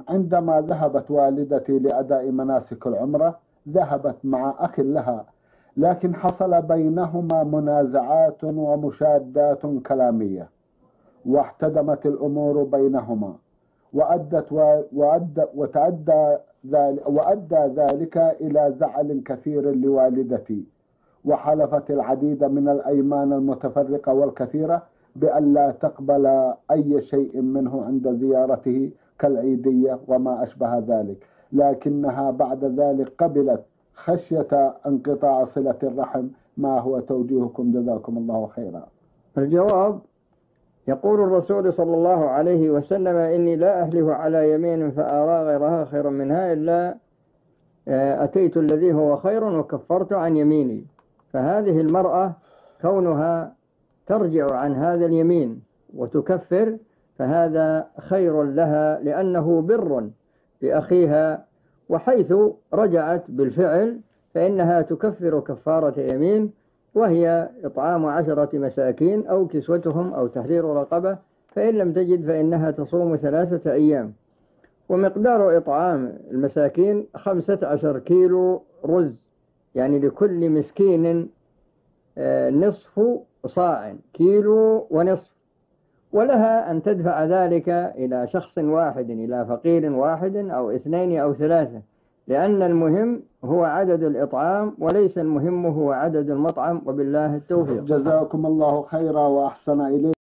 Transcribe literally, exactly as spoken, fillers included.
عندما ذهبت والدتي لأداء مناسك العمرة ذهبت مع أخ لها، لكن حصل بينهما منازعات ومشادات كلامية، واحتدمت الأمور بينهما، وأدت وأدى وتأدى ذلك وأدى ذلك إلى زعل كثير لوالدتي، وحلفت العديد من الأيمان المتفرقة والكثيرة بأن لا تقبل أي شيء منه عند زيارته كالعيدية وما أشبه ذلك، لكنها بعد ذلك قبلت خشية انقطاع صلة الرحم. ما هو توجيهكم جزاكم الله خيرا؟ الجواب: يقول الرسول صلى الله عليه وسلم: إني لا أحلف على يمين فأرى غيرها خيرا منها إلا أتيت الذي هو خير وكفرت عن يميني. فهذه المرأة كونها ترجع عن هذا اليمين وتكفر فهذا خير لها، لأنه بر لأخيها، وحيث رجعت بالفعل فإنها تكفر كفارة يمين، وهي إطعام عشرة مساكين أو كسوتهم أو تحرير رقبة، فإن لم تجد فإنها تصوم ثلاثة أيام. ومقدار إطعام المساكين خمسة عشر كيلو رز، يعني لكل مسكين نصف صاع، كيلو ونصف، ولها أن تدفع ذلك إلى شخص واحد، إلى فقير واحد أو اثنين أو ثلاثة، لأن المهم هو عدد الإطعام وليس المهم هو عدد المطعم. وبالله التوفيق. جزاكم الله خيرا وأحسن إليكم.